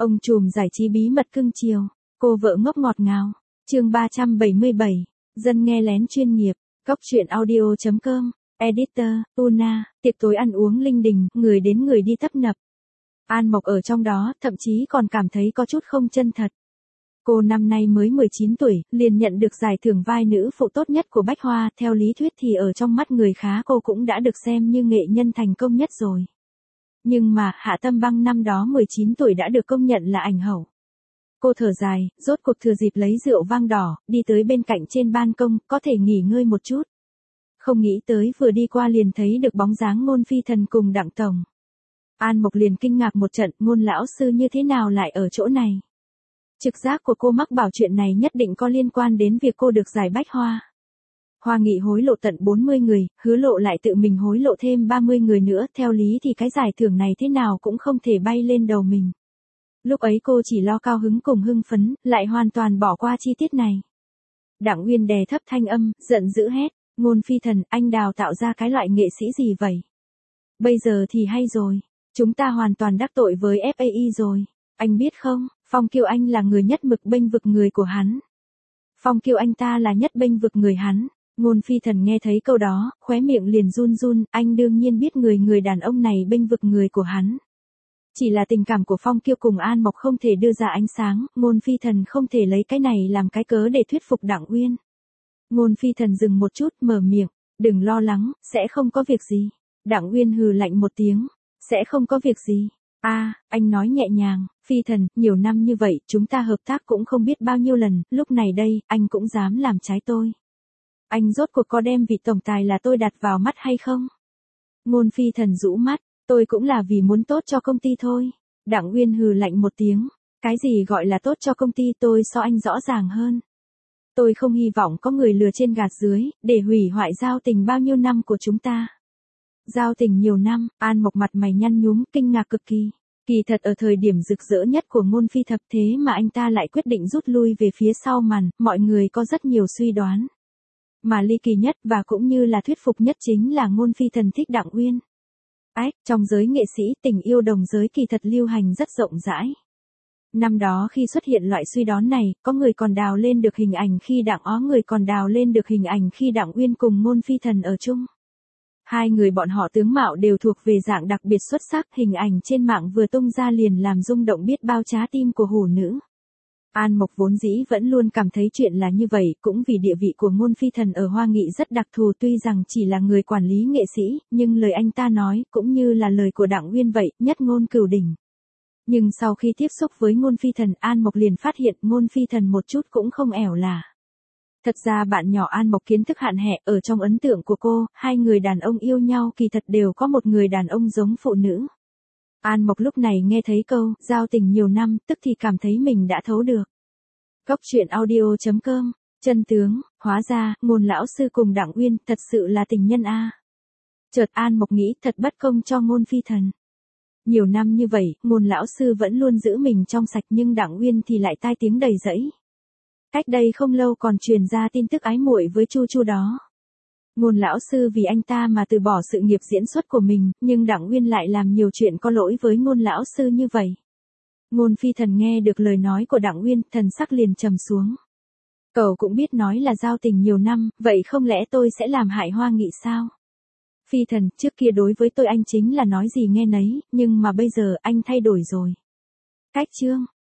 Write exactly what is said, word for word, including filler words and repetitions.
Ông trùm giải trí bí mật cưng chiều, cô vợ ngốc ngọt ngào. Chương ba trăm bảy mươi bảy, dân nghe lén chuyên nghiệp. Góc truyện audio chấm com, editor, Una, tiệc tối ăn uống linh đình, người đến người đi tấp nập. An Mộc ở trong đó, thậm chí còn cảm thấy có chút không chân thật. Cô năm nay mới mười chín tuổi, liền nhận được giải thưởng vai nữ phụ tốt nhất của Bách Hoa, theo lý thuyết thì ở trong mắt người khá cô cũng đã được xem như nghệ nhân thành công nhất rồi. Nhưng mà, Hạ Tâm Băng năm đó mười chín tuổi đã được công nhận là ảnh hậu. Cô thở dài, rốt cuộc thừa dịp lấy rượu vang đỏ, đi tới bên cạnh trên ban công, có thể nghỉ ngơi một chút. Không nghĩ tới vừa đi qua liền thấy được bóng dáng Ngôn Phi Thần cùng Đặng Tổng. An Mộc liền kinh ngạc một trận, Ngôn lão sư như thế nào lại ở chỗ này? Trực giác của cô mắc bảo chuyện này nhất định có liên quan đến việc cô được giải Bách Hoa. Hoa Nghị hối lộ tận bốn mươi người, Hứa Lộ lại tự mình hối lộ thêm ba mươi người nữa, theo lý thì cái giải thưởng này thế nào cũng không thể bay lên đầu mình. Lúc ấy cô chỉ lo cao hứng cùng hưng phấn, lại hoàn toàn bỏ qua chi tiết này. Đặng Uyên đè thấp thanh âm, giận dữ hét, Ngôn Phi Thần, anh đào tạo ra cái loại nghệ sĩ gì vậy? Bây giờ thì hay rồi, chúng ta hoàn toàn đắc tội với ép a i rồi, anh biết không, Phong Kiêu Anh là người nhất mực bênh vực người của hắn. Phong Kiêu Anh ta là nhất bênh vực người hắn. Ngôn Phi Thần nghe thấy câu đó, khóe miệng liền run run, anh đương nhiên biết người người đàn ông này bênh vực người của hắn. Chỉ là tình cảm của Phong Kiêu cùng An Mộc không thể đưa ra ánh sáng, Ngôn Phi Thần không thể lấy cái này làm cái cớ để thuyết phục Đặng Uyên. Ngôn Phi Thần dừng một chút, mở miệng, đừng lo lắng, sẽ không có việc gì. Đặng Uyên hừ lạnh một tiếng, sẽ không có việc gì. A, à, anh nói nhẹ nhàng, Phi Thần, nhiều năm như vậy, chúng ta hợp tác cũng không biết bao nhiêu lần, lúc này đây, anh cũng dám làm trái tôi. Anh rốt cuộc có đem vị tổng tài là tôi đặt vào mắt hay không? Ngôn Phi Thần rũ mắt, tôi cũng là vì muốn tốt cho công ty thôi. Đặng Uyên hừ lạnh một tiếng, cái gì gọi là tốt cho công ty tôi so anh rõ ràng hơn. Tôi không hy vọng có người lừa trên gạt dưới, để hủy hoại giao tình bao nhiêu năm của chúng ta. Giao tình nhiều năm, An Mộc mặt mày nhăn nhúm, kinh ngạc cực kỳ. Kỳ thật ở thời điểm rực rỡ nhất của Ngôn Phi Thập thế mà anh ta lại quyết định rút lui về phía sau màn, mọi người có rất nhiều suy đoán. Mà ly kỳ nhất và cũng như là thuyết phục nhất chính là Ngôn Phi Thần thích Đặng Uyên. Ách, trong giới nghệ sĩ tình yêu đồng giới kỳ thật lưu hành rất rộng rãi. Năm đó khi xuất hiện loại suy đoán này, có người còn đào lên được hình ảnh khi Đặng Ó người còn đào lên được hình ảnh khi Đặng Uyên cùng Ngôn Phi Thần ở chung. Hai người bọn họ tướng mạo đều thuộc về dạng đặc biệt xuất sắc, hình ảnh trên mạng vừa tung ra liền làm rung động biết bao trái tim của hủ nữ. An Mộc vốn dĩ vẫn luôn cảm thấy chuyện là như vậy, cũng vì địa vị của Ngôn Phi Thần ở Hoa Nghị rất đặc thù, tuy rằng chỉ là người quản lý nghệ sĩ, nhưng lời anh ta nói, cũng như là lời của Đặng Uyên vậy, nhất ngôn cửu đỉnh. Nhưng sau khi tiếp xúc với Ngôn Phi Thần, An Mộc liền phát hiện Ngôn Phi Thần một chút cũng không ẻo là. Thật ra bạn nhỏ An Mộc kiến thức hạn hẹp, ở trong ấn tượng của cô, hai người đàn ông yêu nhau kỳ thật đều có một người đàn ông giống phụ nữ. An Mộc lúc này nghe thấy câu, giao tình nhiều năm, tức thì cảm thấy mình đã thấu được. Góc truyện audio chấm com, chân tướng, hóa ra, Ngôn lão sư cùng Đặng Uyên, thật sự là tình nhân a. Chợt An Mộc nghĩ thật bất công cho Ngôn Phi Thần. Nhiều năm như vậy, Ngôn lão sư vẫn luôn giữ mình trong sạch nhưng Đặng Uyên thì lại tai tiếng đầy rẫy. Cách đây không lâu còn truyền ra tin tức ái muội với Chu Chu đó. Ngôn lão sư vì anh ta mà từ bỏ sự nghiệp diễn xuất của mình, nhưng Đặng Uyên lại làm nhiều chuyện có lỗi với Ngôn lão sư như vậy. Ngôn Phi Thần nghe được lời nói của Đặng Uyên, thần sắc liền trầm xuống. Cậu cũng biết nói là giao tình nhiều năm, vậy không lẽ tôi sẽ làm hại Hoa Nghị sao? Phi Thần, trước kia đối với tôi anh chính là nói gì nghe nấy, nhưng mà bây giờ anh thay đổi rồi. Cách chương,